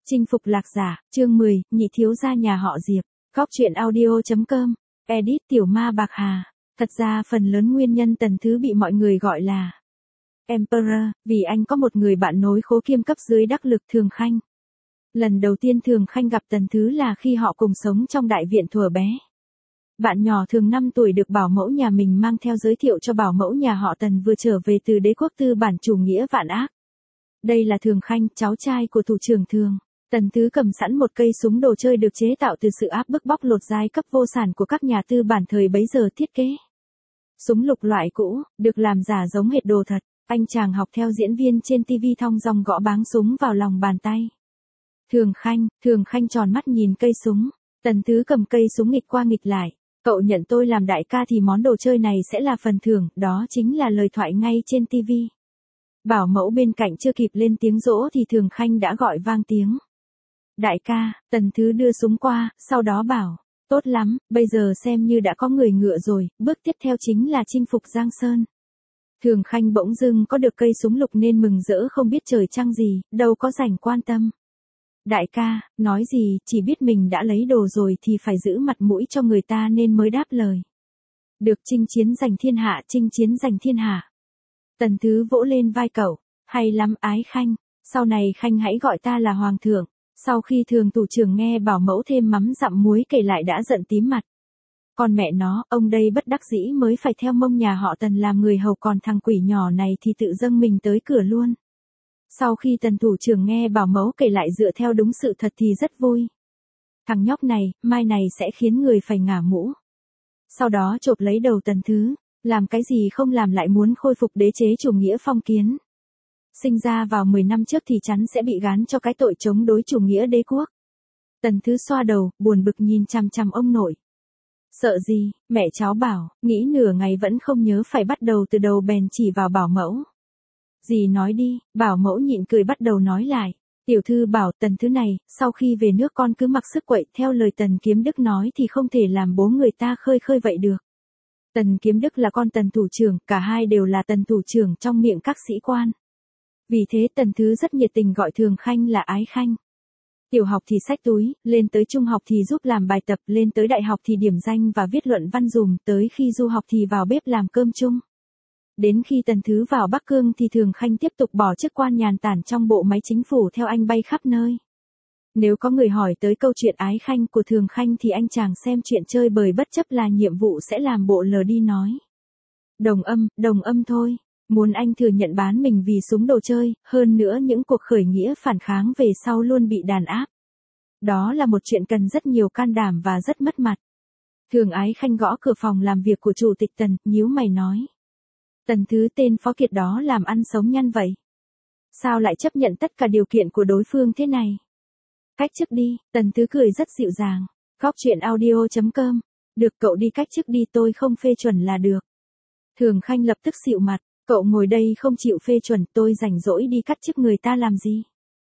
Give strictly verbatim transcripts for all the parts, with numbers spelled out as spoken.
Chinh phục lạc giả, chương mười, nhị thiếu gia nhà họ Diệp. Góc truyện audio chấm com. Edit Tiểu Ma Bạc Hà. Thật ra phần lớn nguyên nhân Tần Thứ bị mọi người gọi là Emperor, vì anh có một người bạn nối khố kiêm cấp dưới đắc lực Thường Khanh. Lần đầu tiên Thường Khanh gặp Tần Thứ là khi họ cùng sống trong đại viện thuở bé. Bạn nhỏ Thường năm tuổi được bảo mẫu nhà mình mang theo giới thiệu cho bảo mẫu nhà họ Tần vừa trở về từ đế quốc tư bản chủ nghĩa vạn ác. Đây là Thường Khanh, cháu trai của thủ trưởng Thường. Tần Thứ cầm sẵn một cây súng đồ chơi được chế tạo từ sự áp bức bóc lột giai cấp vô sản của các nhà tư bản thời bấy giờ thiết kế. Súng lục loại cũ, được làm giả giống hệt đồ thật, anh chàng học theo diễn viên trên ti vi thong dong gõ báng súng vào lòng bàn tay. Thường Khanh, Thường Khanh tròn mắt nhìn cây súng, Tần Thứ cầm cây súng nghịch qua nghịch lại, cậu nhận tôi làm đại ca thì món đồ chơi này sẽ là phần thưởng, đó chính là lời thoại ngay trên ti vi. Bảo mẫu bên cạnh chưa kịp lên tiếng dỗ thì Thường Khanh đã gọi vang tiếng. Đại ca, Tần Thứ đưa súng qua, sau đó bảo, tốt lắm, bây giờ xem như đã có người ngựa rồi, bước tiếp theo chính là chinh phục Giang Sơn. Thường Khanh bỗng dưng có được cây súng lục nên mừng rỡ không biết trời trăng gì, đâu có rảnh quan tâm. Đại ca, nói gì, chỉ biết mình đã lấy đồ rồi thì phải giữ mặt mũi cho người ta nên mới đáp lời. Được, chinh chiến giành thiên hạ, chinh chiến giành thiên hạ. Tần Thứ vỗ lên vai cậu, hay lắm Ái Khanh, sau này Khanh hãy gọi ta là Hoàng thượng. Sau khi Thường thủ trưởng nghe bảo mẫu thêm mắm dặm muối kể lại đã giận tím mặt. Còn mẹ nó, ông đây bất đắc dĩ mới phải theo mông nhà họ Tần làm người hầu, còn thằng quỷ nhỏ này thì tự dâng mình tới cửa luôn. Sau khi Tần thủ trưởng nghe bảo mẫu kể lại dựa theo đúng sự thật thì rất vui. Thằng nhóc này, mai này sẽ khiến người phải ngả mũ. Sau đó chộp lấy đầu Tần Thứ, làm cái gì không làm lại muốn khôi phục đế chế chủ nghĩa phong kiến. Sinh ra vào mười năm trước thì chắn sẽ bị gán cho cái tội chống đối chủ nghĩa đế quốc. Tần Thứ xoa đầu, buồn bực nhìn chằm chằm ông nội. Sợ gì, mẹ cháu bảo, nghĩ nửa ngày vẫn không nhớ phải bắt đầu từ đầu bèn chỉ vào bảo mẫu. Dì nói đi, bảo mẫu nhịn cười bắt đầu nói lại. Tiểu thư bảo Tần Thứ này, sau khi về nước con cứ mặc sức quậy, theo lời Tần Kiếm Đức nói thì không thể làm bố người ta khơi khơi vậy được. Tần Kiếm Đức là con Tần thủ trưởng, cả hai đều là Tần thủ trưởng trong miệng các sĩ quan. Vì thế Tần Thứ rất nhiệt tình gọi Thường Khanh là Ái Khanh. Tiểu học thì xách túi, lên tới trung học thì giúp làm bài tập, lên tới đại học thì điểm danh và viết luận văn dùm, tới khi du học thì vào bếp làm cơm chung. Đến khi Tần Thứ vào Bắc Cương thì Thường Khanh tiếp tục bỏ chức quan nhàn tản trong bộ máy chính phủ theo anh bay khắp nơi. Nếu có người hỏi tới câu chuyện Ái Khanh của Thường Khanh thì anh chàng xem chuyện chơi bời bất chấp là nhiệm vụ sẽ làm bộ lờ đi nói. Đồng âm, đồng âm thôi. Muốn anh thừa nhận bán mình vì súng đồ chơi, hơn nữa những cuộc khởi nghĩa phản kháng về sau luôn bị đàn áp. Đó là một chuyện cần rất nhiều can đảm và rất mất mặt. Thường Ái Khanh gõ cửa phòng làm việc của chủ tịch Tần, nhíu mày nói. Tần Thứ tên phó kiệt đó làm ăn sống nhăn vậy. Sao lại chấp nhận tất cả điều kiện của đối phương thế này? Cách chức đi, Tần Thứ cười rất dịu dàng. Góc truyện audio chấm com. Được, cậu đi cách chức đi, tôi không phê chuẩn là được. Thường Khanh lập tức xịu mặt. Cậu ngồi đây không chịu phê chuẩn, tôi rảnh rỗi đi cắt chức người ta làm gì?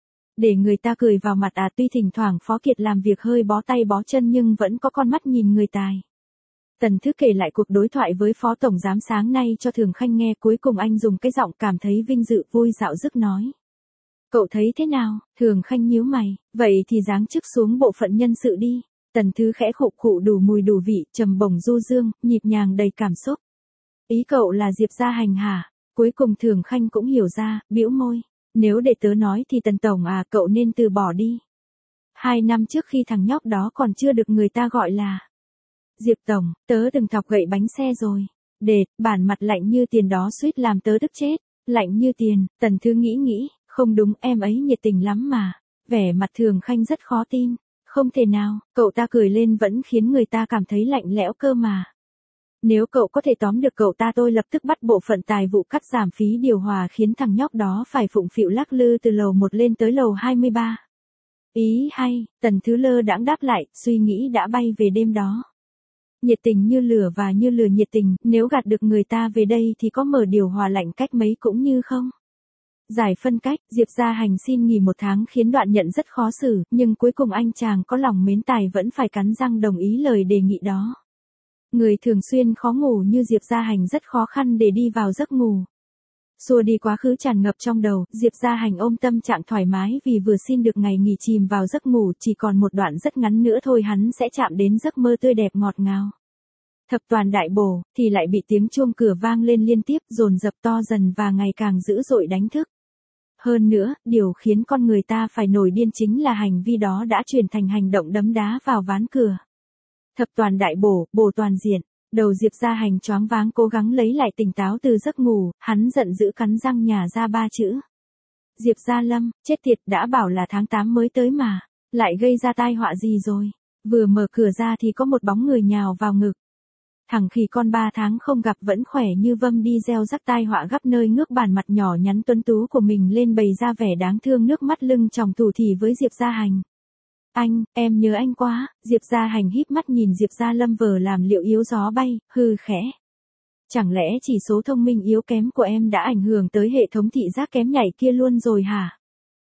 Để người ta cười vào mặt à? Tuy thỉnh thoảng phó kiệt làm việc hơi bó tay bó chân nhưng vẫn có con mắt nhìn người tài. Tần Thứ kể lại cuộc đối thoại với phó tổng giám sáng nay cho Thường Khanh nghe, cuối cùng anh dùng cái giọng cảm thấy vinh dự vui dạo dứt nói. Cậu thấy thế nào? Thường Khanh nhíu mày, vậy thì giáng chức xuống bộ phận nhân sự đi. Tần Thứ khẽ khụ khụ đủ mùi đủ vị, trầm bổng du dương, nhịp nhàng đầy cảm xúc. Ý cậu là Diệp Gia Hành hả? Cuối cùng Thường Khanh cũng hiểu ra, bĩu môi. Nếu để tớ nói thì Tần tổng à, cậu nên từ bỏ đi. Hai năm trước khi thằng nhóc đó còn chưa được người ta gọi là Diệp tổng, tớ đừng thọc gậy bánh xe rồi. Đệt, bản mặt lạnh như tiền đó suýt làm tớ tức chết. Lạnh như tiền, Tần Thứ nghĩ nghĩ, không đúng, em ấy nhiệt tình lắm mà. Vẻ mặt Thường Khanh rất khó tin. Không thể nào, cậu ta cười lên vẫn khiến người ta cảm thấy lạnh lẽo cơ mà. Nếu cậu có thể tóm được cậu ta tôi lập tức bắt bộ phận tài vụ cắt giảm phí điều hòa khiến thằng nhóc đó phải phụng phịu lắc lư từ lầu một lên tới lầu hai mươi ba. Ý hay, Tần Thứ lơ đãng đáp lại, suy nghĩ đã bay về đêm đó. Nhiệt tình như lửa và như lửa nhiệt tình, nếu gạt được người ta về đây thì có mở điều hòa lạnh cách mấy cũng như không. Giải phân cách, Diệp Gia Hành xin nghỉ một tháng khiến Đoạn Nhận rất khó xử, nhưng cuối cùng anh chàng có lòng mến tài vẫn phải cắn răng đồng ý lời đề nghị đó. Người thường xuyên khó ngủ như Diệp Gia Hành rất khó khăn để đi vào giấc ngủ. Xua đi quá khứ tràn ngập trong đầu, Diệp Gia Hành ôm tâm trạng thoải mái vì vừa xin được ngày nghỉ chìm vào giấc ngủ, chỉ còn một đoạn rất ngắn nữa thôi hắn sẽ chạm đến giấc mơ tươi đẹp ngọt ngào. Thập toàn đại bổ, thì lại bị tiếng chuông cửa vang lên liên tiếp, dồn dập to dần và ngày càng dữ dội đánh thức. Hơn nữa, điều khiến con người ta phải nổi điên chính là hành vi đó đã chuyển thành hành động đấm đá vào ván cửa. Thập toàn đại bổ, bổ toàn diện. Đầu Diệp Gia Hành choáng váng cố gắng lấy lại tỉnh táo từ giấc ngủ, hắn giận dữ cắn răng nhả ra ba chữ. Diệp Gia Lâm, chết tiệt, đã bảo là tháng tám mới tới mà, lại gây ra tai họa gì rồi. Vừa mở cửa ra thì có một bóng người nhào vào ngực. Thằng khỉ con ba tháng không gặp vẫn khỏe như vâm đi gieo rắc tai họa gấp nơi ngước bàn mặt nhỏ nhắn tuấn tú của mình lên bày ra vẻ đáng thương, nước mắt lưng tròng thủ thỉ với Diệp Gia Hành. Anh, em nhớ anh quá. Diệp Gia Hành híp mắt nhìn Diệp Gia Lâm vờ làm liệu yếu gió bay, hừ khẽ. Chẳng lẽ chỉ số thông minh yếu kém của em đã ảnh hưởng tới hệ thống thị giác kém nhạy kia luôn rồi hả?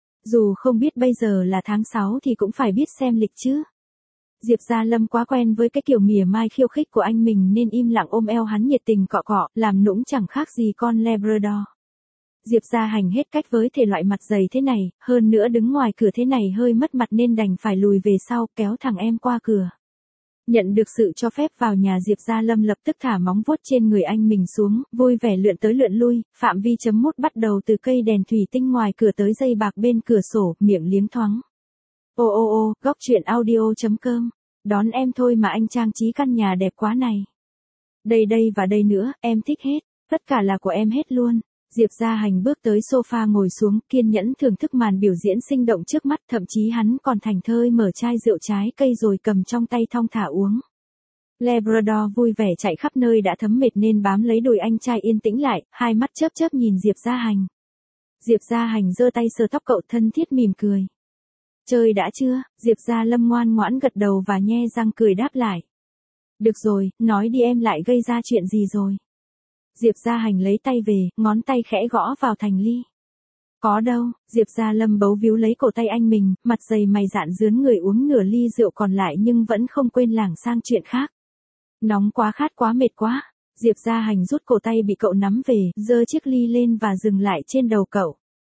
Dù không biết bây giờ là tháng sáu thì cũng phải biết xem lịch chứ. Diệp Gia Lâm quá quen với cái kiểu mỉa mai khiêu khích của anh mình nên im lặng ôm eo hắn nhiệt tình cọ cọ, làm nũng chẳng khác gì con Labrador. Diệp Gia Hành hết cách với thể loại mặt dày thế này, hơn nữa đứng ngoài cửa thế này hơi mất mặt nên đành phải lùi về sau kéo thằng em qua cửa. Nhận được sự cho phép vào nhà, Diệp Gia Lâm lập tức thả móng vuốt trên người anh mình xuống, vui vẻ lượn tới lượn lui, phạm vi chấm mút bắt đầu từ cây đèn thủy tinh ngoài cửa tới dây bạc bên cửa sổ, miệng liếm thoáng. Ô ô ô, góc truyện audio chấm com. Đón em thôi mà anh trang trí căn nhà đẹp quá này. Đây đây và đây nữa, em thích hết, tất cả là của em hết luôn. Diệp Gia Hành bước tới sofa ngồi xuống, kiên nhẫn thưởng thức màn biểu diễn sinh động trước mắt, thậm chí hắn còn thành thơi mở chai rượu trái cây rồi cầm trong tay thong thả uống. Labrador vui vẻ chạy khắp nơi đã thấm mệt nên bám lấy đùi anh trai yên tĩnh lại, hai mắt chớp chớp nhìn Diệp Gia Hành. Diệp Gia Hành giơ tay sờ tóc cậu thân thiết mỉm cười. Chơi đã chưa? Diệp Gia Lâm ngoan ngoãn gật đầu và nhe răng cười đáp lại. Được rồi, nói đi em lại gây ra chuyện gì rồi? Diệp Gia Hành lấy tay về, ngón tay khẽ gõ vào thành ly. Có đâu, Diệp Gia Lâm bấu víu lấy cổ tay anh mình, mặt dày mày dạn rướn người uống nửa ly rượu còn lại nhưng vẫn không quên lảng sang chuyện khác. Nóng quá, khát quá, mệt quá. Diệp Gia Hành rút cổ tay bị cậu nắm về, giơ chiếc ly lên và dừng lại trên đầu cậu.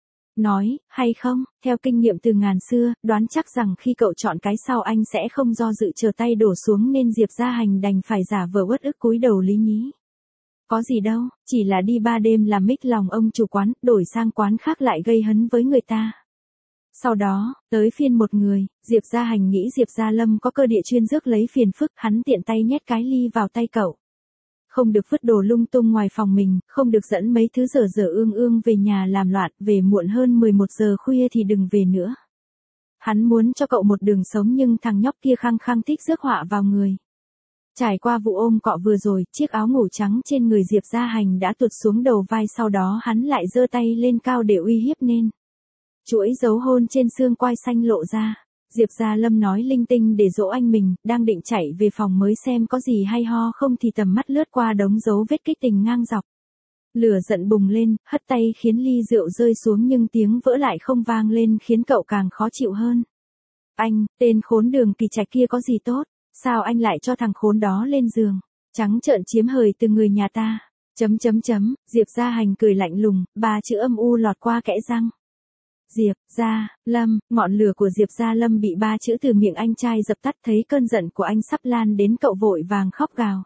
Nói, hay không, theo kinh nghiệm từ ngàn xưa, đoán chắc rằng khi cậu chọn cái sau anh sẽ không do dự chờ tay đổ xuống nên Diệp Gia Hành đành phải giả vờ uất ức cúi đầu lý nhí. Có gì đâu, chỉ là đi ba đêm làm mít lòng ông chủ quán, đổi sang quán khác lại gây hấn với người ta. Sau đó, tới phiên một người, Diệp Gia Hành nghĩ Diệp Gia Lâm có cơ địa chuyên rước lấy phiền phức, hắn tiện tay nhét cái ly vào tay cậu. Không được vứt đồ lung tung ngoài phòng mình, không được dẫn mấy thứ dở dở ương ương về nhà làm loạn, về muộn hơn mười một giờ khuya thì đừng về nữa. Hắn muốn cho cậu một đường sống nhưng thằng nhóc kia khăng khăng thích rước họa vào người. Trải qua vụ ôm cọ vừa rồi, chiếc áo ngủ trắng trên người Diệp Gia Hành đã tuột xuống đầu vai, sau đó hắn lại giơ tay lên cao để uy hiếp nên. Chuỗi dấu hôn trên xương quai xanh lộ ra. Diệp Gia Lâm nói linh tinh để dỗ anh mình, đang định chạy về phòng mới xem có gì hay ho không thì tầm mắt lướt qua đống dấu vết kích tình ngang dọc. Lửa giận bùng lên, hất tay khiến ly rượu rơi xuống nhưng tiếng vỡ lại không vang lên khiến cậu càng khó chịu hơn. Anh, tên khốn Đường Kỳ Trạch kia có gì tốt? Sao anh lại cho thằng khốn đó lên giường? Trắng trợn chiếm hời từ người nhà ta. Chấm chấm chấm, Diệp Gia Hành cười lạnh lùng, ba chữ âm u lọt qua kẽ răng. Diệp Gia Lâm, ngọn lửa của Diệp Gia Lâm bị ba chữ từ miệng anh trai dập tắt, thấy cơn giận của anh sắp lan đến cậu vội vàng khóc gào.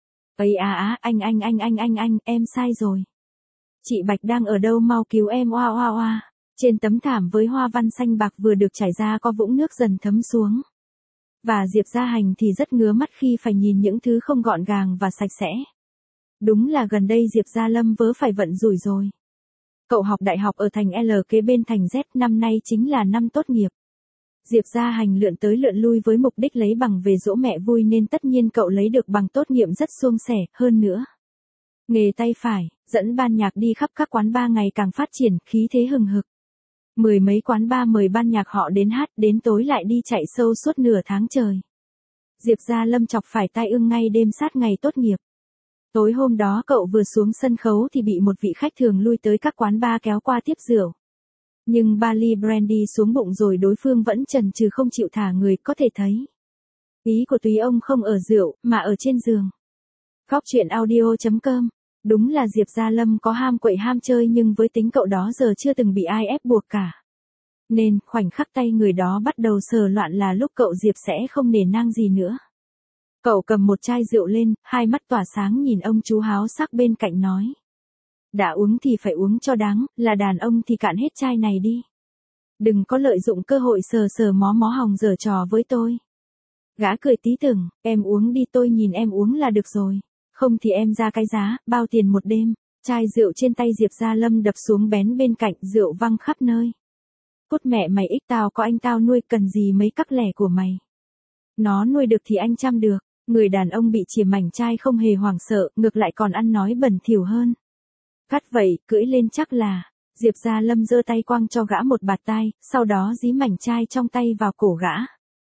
Ấy à á, anh anh anh anh anh anh, em sai rồi. Chị Bạch đang ở đâu, mau cứu em, oa oa oa. Trên tấm thảm với hoa văn xanh bạc vừa được trải ra có vũng nước dần thấm xuống. Và Diệp Gia Hành thì rất ngứa mắt khi phải nhìn những thứ không gọn gàng và sạch sẽ. Đúng là gần đây Diệp Gia Lâm vớ phải vận rủi rồi. Cậu học đại học ở thành L kế bên thành Z, năm nay chính là năm tốt nghiệp. Diệp Gia Hành lượn tới lượn lui với mục đích lấy bằng về dỗ mẹ vui nên tất nhiên cậu lấy được bằng tốt nghiệp rất suôn sẻ, hơn nữa. Nghề tay phải, dẫn ban nhạc đi khắp các quán bar ngày càng phát triển, khí thế hừng hực. Mười mấy quán bar mời ban nhạc họ đến hát, đến tối lại đi chạy show suốt nửa tháng trời. Diệp Gia Lâm chọc phải tai ương ngay đêm sát ngày tốt nghiệp. Tối hôm đó cậu vừa xuống sân khấu thì bị một vị khách thường lui tới các quán bar kéo qua tiếp rượu. Nhưng ba ly brandy xuống bụng rồi đối phương vẫn chần chừ không chịu thả người, có thể thấy. Ý của túy ông không ở rượu, mà ở trên giường. Góc truyện audio chấm com Đúng là Diệp Gia Lâm có ham quậy ham chơi nhưng với tính cậu đó giờ chưa từng bị ai ép buộc cả. Nên, khoảnh khắc tay người đó bắt đầu sờ loạn là lúc cậu Diệp sẽ không nể nang gì nữa. Cậu cầm một chai rượu lên, hai mắt tỏa sáng nhìn ông chú háo sắc bên cạnh nói. Đã uống thì phải uống cho đáng, là đàn ông thì cạn hết chai này đi. Đừng có lợi dụng cơ hội sờ sờ mó mó hòng giở trò với tôi. Gã cười tí tưởng, em uống đi tôi nhìn em uống là được rồi. Không thì em ra cái giá, bao tiền một đêm. Chai rượu trên tay Diệp Gia Lâm đập xuống bén bên cạnh, rượu văng khắp nơi. Cút mẹ mày ích tao có anh tao nuôi cần gì mấy cắc lẻ của mày. Nó nuôi được thì anh chăm được. Người đàn ông bị chìa mảnh chai không hề hoảng sợ, ngược lại còn ăn nói bẩn thỉu hơn. Cắt vậy, cưỡi lên chắc là. Diệp Gia Lâm giơ tay quăng cho gã một bạt tai, sau đó dí mảnh chai trong tay vào cổ gã.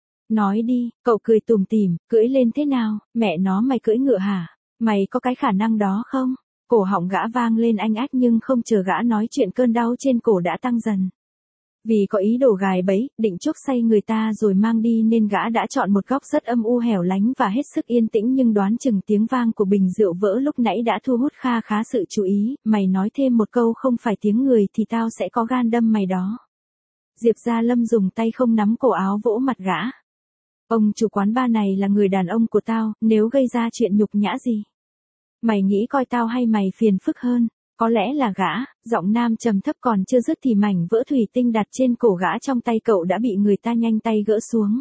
Nói đi, cậu cười tủm tỉm, cưỡi lên thế nào, mẹ nó mày cưỡi ngựa hả? Mày có cái khả năng đó không? Cổ họng gã vang lên anh ách nhưng không chờ gã nói chuyện cơn đau trên cổ đã tăng dần. Vì có ý đồ gài bẫy, định chuốc say người ta rồi mang đi nên gã đã chọn một góc rất âm u hẻo lánh và hết sức yên tĩnh nhưng đoán chừng tiếng vang của bình rượu vỡ lúc nãy đã thu hút kha khá sự chú ý, mày nói thêm một câu không phải tiếng người thì tao sẽ có gan đâm mày đó. Diệp Gia Lâm dùng tay không nắm cổ áo vỗ mặt gã. Ông chủ quán bar này là người đàn ông của tao, nếu gây ra chuyện nhục nhã gì. Mày nghĩ coi tao hay mày phiền phức hơn. Có lẽ là gã, giọng nam trầm thấp còn chưa dứt thì mảnh vỡ thủy tinh đặt trên cổ gã trong tay cậu đã bị người ta nhanh tay gỡ xuống.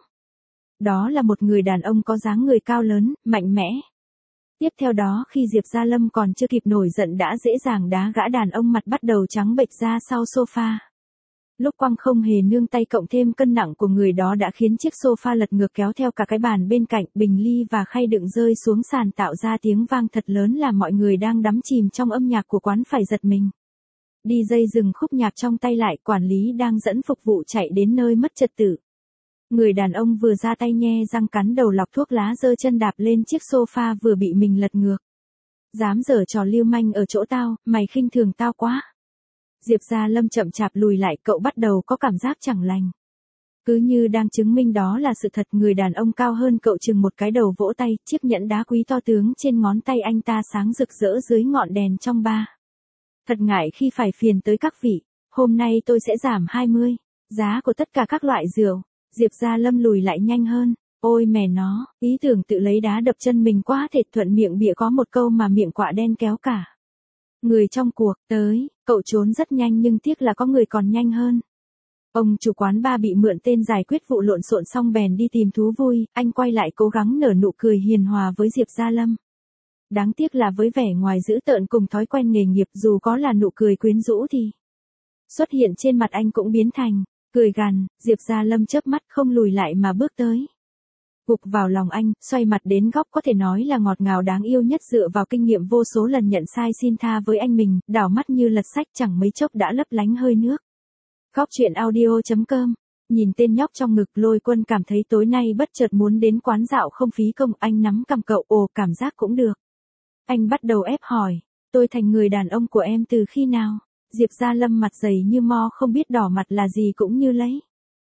Đó là một người đàn ông có dáng người cao lớn, mạnh mẽ. Tiếp theo đó khi Diệp Gia Lâm còn chưa kịp nổi giận đã dễ dàng đá gã đàn ông mặt bắt đầu trắng bệch ra sau sofa. Lúc quăng không hề nương tay cộng thêm cân nặng của người đó đã khiến chiếc sofa lật ngược kéo theo cả cái bàn bên cạnh, bình ly và khay đựng rơi xuống sàn tạo ra tiếng vang thật lớn làm mọi người đang đắm chìm trong âm nhạc của quán phải giật mình. đi jây dừng khúc nhạc trong tay lại, quản lý đang dẫn phục vụ chạy đến nơi mất trật tự. Người đàn ông vừa ra tay nhe răng cắn đầu lọc thuốc lá giơ chân đạp lên chiếc sofa vừa bị mình lật ngược. Dám giở trò lưu manh ở chỗ tao, mày khinh thường tao quá. Diệp Gia Lâm chậm chạp lùi lại, cậu bắt đầu có cảm giác chẳng lành. Cứ như đang chứng minh đó là sự thật, người đàn ông cao hơn cậu chừng một cái đầu vỗ tay, chiếc nhẫn đá quý to tướng trên ngón tay anh ta sáng rực rỡ dưới ngọn đèn trong bar. Thật ngại khi phải phiền tới các vị, hôm nay tôi sẽ giảm hai mươi, giá của tất cả các loại rượu. Diệp Gia Lâm lùi lại nhanh hơn. Ôi mẹ nó, ý tưởng tự lấy đá đập chân mình quá thệt, thuận miệng bịa có một câu mà miệng quạ đen kéo cả. Người trong cuộc, tới, cậu trốn rất nhanh nhưng tiếc là có người còn nhanh hơn. Ông chủ quán bar bị mượn tên giải quyết vụ lộn xộn xong bèn đi tìm thú vui, anh quay lại cố gắng nở nụ cười hiền hòa với Diệp Gia Lâm. Đáng tiếc là với vẻ ngoài dữ tợn cùng thói quen nghề nghiệp, dù có là nụ cười quyến rũ thì xuất hiện trên mặt anh cũng biến thành cười gằn. Diệp Gia Lâm chớp mắt không lùi lại mà bước tới. Gục vào lòng anh, xoay mặt đến góc có thể nói là ngọt ngào đáng yêu nhất dựa vào kinh nghiệm vô số lần nhận sai xin tha với anh mình, đảo mắt như lật sách chẳng mấy chốc đã lấp lánh hơi nước. Góc truyện audio chấm com. Nhìn tên nhóc trong ngực, Lôi Quân cảm thấy tối nay bất chợt muốn đến quán dạo không phí công, anh nắm cằm cậu, ồ cảm giác cũng được. Anh bắt đầu ép hỏi, tôi thành người đàn ông của em từ khi nào? Diệp Gia Lâm mặt dày như mo không biết đỏ mặt là gì cũng như lấy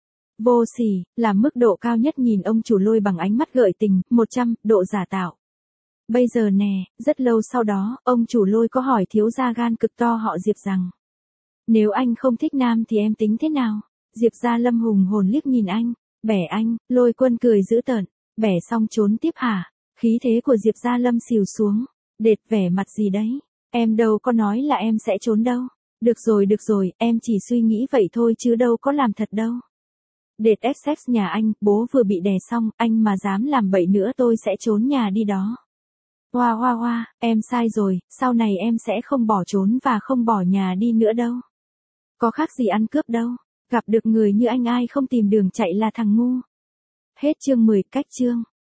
vô sỉ, làm mức độ cao nhất nhìn ông chủ Lôi bằng ánh mắt gợi tình, một trăm độ giả tạo. Bây giờ nè, rất lâu sau đó, ông chủ Lôi có hỏi thiếu gia gan cực to họ Diệp rằng, nếu anh không thích nam thì em tính thế nào? Diệp Gia Lâm hùng hồn liếc nhìn anh, bẻ anh. Lôi Quân cười dữ tợn, bẻ xong trốn tiếp hả? Khí thế của Diệp Gia Lâm xìu xuống, đệt vẻ mặt gì đấy, em đâu có nói là em sẽ trốn đâu. Được rồi được rồi, em chỉ suy nghĩ vậy thôi chứ đâu có làm thật đâu. Đệt ét ét nhà anh, bố vừa bị đè xong, anh mà dám làm bậy nữa tôi sẽ trốn nhà đi đó. Hoa hoa hoa, em sai rồi, sau này em sẽ không bỏ trốn và không bỏ nhà đi nữa đâu. Có khác gì ăn cướp đâu, gặp được người như anh ai không tìm đường chạy là thằng ngu. Hết chương mười, cách chương.